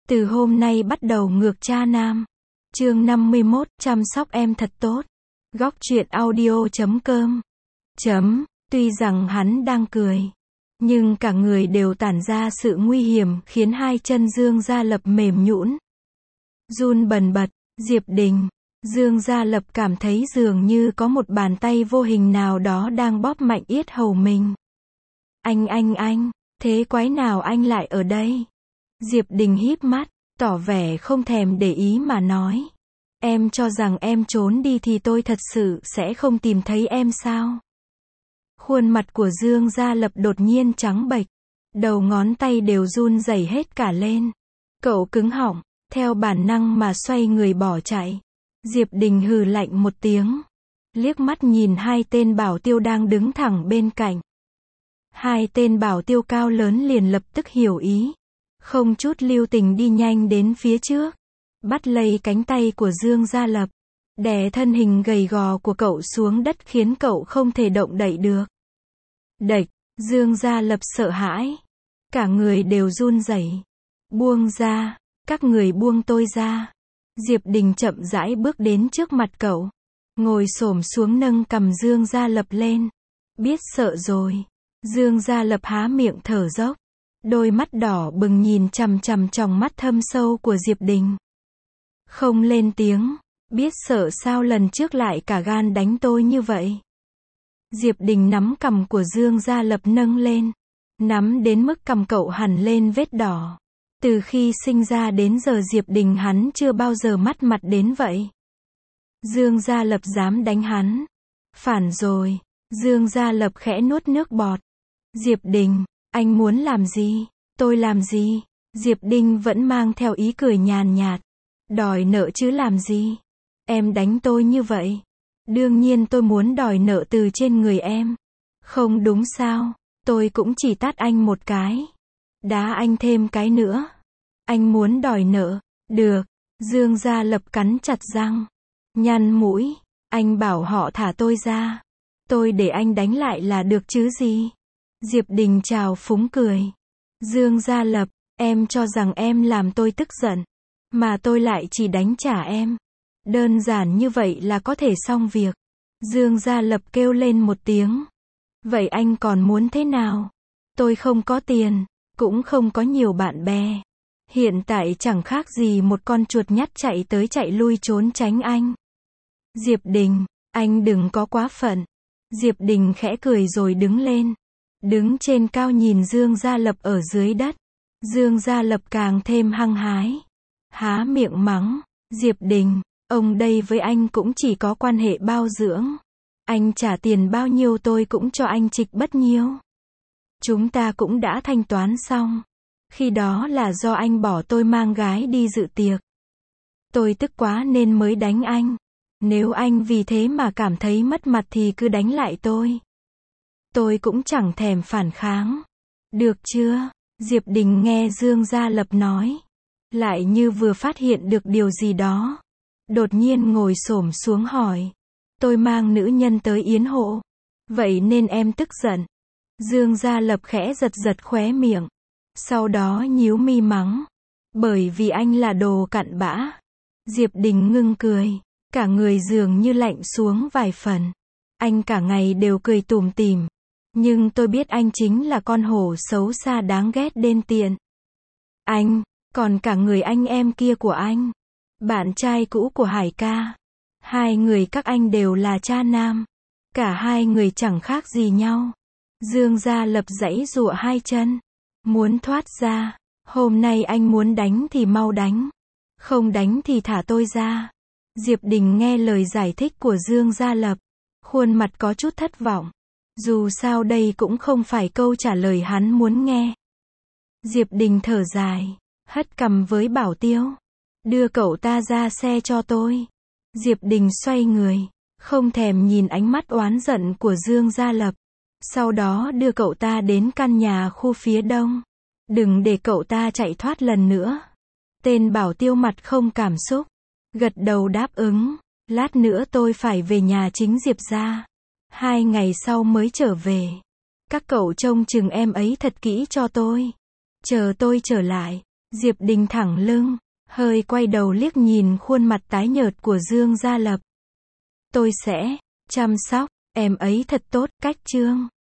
Từ hôm nay bắt đầu ngược cha nam. Chương 51, chăm sóc em thật tốt. Góc truyện audio.com. Tuy rằng hắn đang cười, nhưng cả người đều tản ra sự nguy hiểm, khiến hai chân Dương Gia Lập mềm nhũn, run bần bật. Diệp Đình. Dương Gia Lập cảm thấy dường như có một bàn tay vô hình nào đó đang bóp mạnh yết hầu mình. Anh, thế quái nào anh lại ở đây? Diệp Đình híp mắt, tỏ vẻ không thèm để ý mà nói. Em cho rằng em trốn đi thì tôi thật sự sẽ không tìm thấy em sao? Khuôn mặt của Dương Gia Lập đột nhiên trắng bệch, đầu ngón tay đều run rẩy hết cả lên. Cậu cứng họng, theo bản năng mà xoay người bỏ chạy. Diệp Đình hừ lạnh một tiếng, liếc mắt nhìn hai tên bảo tiêu đang đứng thẳng bên cạnh. Hai tên bảo tiêu cao lớn liền lập tức hiểu ý, không chút lưu tình đi nhanh đến phía trước, bắt lấy cánh tay của Dương Gia Lập, đè thân hình gầy gò của cậu xuống đất khiến cậu không thể động đậy được. Đệch, Dương Gia Lập sợ hãi, cả người đều run rẩy. Buông ra, các người buông tôi ra. Diệp Đình chậm rãi bước đến trước mặt cậu, ngồi xổm xuống nâng cằm Dương Gia Lập lên. Biết sợ rồi. Dương Gia Lập há miệng thở dốc, đôi mắt đỏ bừng nhìn chằm chằm tròng mắt thâm sâu của Diệp Đình. Không lên tiếng. Biết sợ sao lần trước lại cả gan đánh tôi như vậy? Diệp Đình nắm cằm của Dương Gia Lập nâng lên, nắm đến mức cằm cậu hằn lên vết đỏ. Từ khi sinh ra đến giờ Diệp Đình hắn chưa bao giờ mất mặt đến vậy. Dương Gia Lập dám đánh hắn. Phản rồi. Dương Gia Lập khẽ nuốt nước bọt. Diệp Đình, anh muốn làm gì? Tôi làm gì? Diệp Đình vẫn mang theo ý cười nhàn nhạt. Đòi nợ chứ làm gì? Em đánh tôi như vậy. Đương nhiên tôi muốn đòi nợ từ trên người em. Không đúng sao? Tôi cũng chỉ tát anh một cái. Đá anh thêm cái nữa. Anh muốn đòi nợ. Được. Dương Gia Lập cắn chặt răng, nhăn mũi. Anh bảo họ thả tôi ra, tôi để anh đánh lại là được chứ gì? Diệp Đình trào phúng cười. Dương Gia Lập, em cho rằng em làm tôi tức giận, mà tôi lại chỉ đánh trả em. Đơn giản như vậy là có thể xong việc. Dương Gia Lập kêu lên một tiếng. Vậy anh còn muốn thế nào? Tôi không có tiền, cũng không có nhiều bạn bè. Hiện tại chẳng khác gì một con chuột nhắt chạy tới chạy lui trốn tránh anh. Diệp Đình, anh đừng có quá phận. Diệp Đình khẽ cười rồi đứng lên. Đứng trên cao nhìn Dương Gia Lập ở dưới đất. Dương Gia Lập càng thêm hăng hái, há miệng mắng. Diệp Đình, ông đây với anh cũng chỉ có quan hệ bao dưỡng. Anh trả tiền bao nhiêu tôi cũng cho anh trịch bất nhiêu. Chúng ta cũng đã thanh toán xong. Khi đó là do anh bỏ tôi mang gái đi dự tiệc. Tôi tức quá nên mới đánh anh. Nếu anh vì thế mà cảm thấy mất mặt thì cứ đánh lại tôi. Tôi cũng chẳng thèm phản kháng. Được chưa? Diệp Đình nghe Dương Gia Lập nói, lại như vừa phát hiện được điều gì đó. Đột nhiên ngồi xổm xuống hỏi. Tôi mang nữ nhân tới yến hội, vậy nên em tức giận? Dương Gia Lập khẽ giật giật khóe miệng, sau đó nhíu mi mắng. Bởi vì anh là đồ cặn bã. Diệp Đình ngưng cười, cả người dường như lạnh xuống vài phần. Anh cả ngày đều cười tủm tỉm, nhưng tôi biết anh chính là con hổ xấu xa đáng ghét đê tiện. Anh, còn cả người anh em kia của anh, bạn trai cũ của Hải ca. Hai người các anh đều là cha nam. Cả hai người chẳng khác gì nhau. Dương Gia Lập giãy giụa hai chân, muốn thoát ra. Hôm nay anh muốn đánh thì mau đánh, không đánh thì thả tôi ra. Diệp Đình nghe lời giải thích của Dương Gia Lập, khuôn mặt có chút thất vọng. Dù sao đây cũng không phải câu trả lời hắn muốn nghe. Diệp Đình thở dài, hất cằm với bảo tiêu. Đưa cậu ta ra xe cho tôi. Diệp Đình xoay người, không thèm nhìn ánh mắt oán giận của Dương Gia Lập. Sau đó đưa cậu ta đến căn nhà khu phía đông. Đừng để cậu ta chạy thoát lần nữa. Tên bảo tiêu mặt không cảm xúc, gật đầu đáp ứng. Lát nữa tôi phải về nhà chính Diệp gia. 2 ngày sau mới trở về. Các cậu trông chừng em ấy thật kỹ cho tôi. Chờ tôi trở lại, Diệp Đình thẳng lưng, hơi quay đầu liếc nhìn khuôn mặt tái nhợt của Dương Gia Lập. Tôi sẽ chăm sóc em ấy thật tốt, cách Trương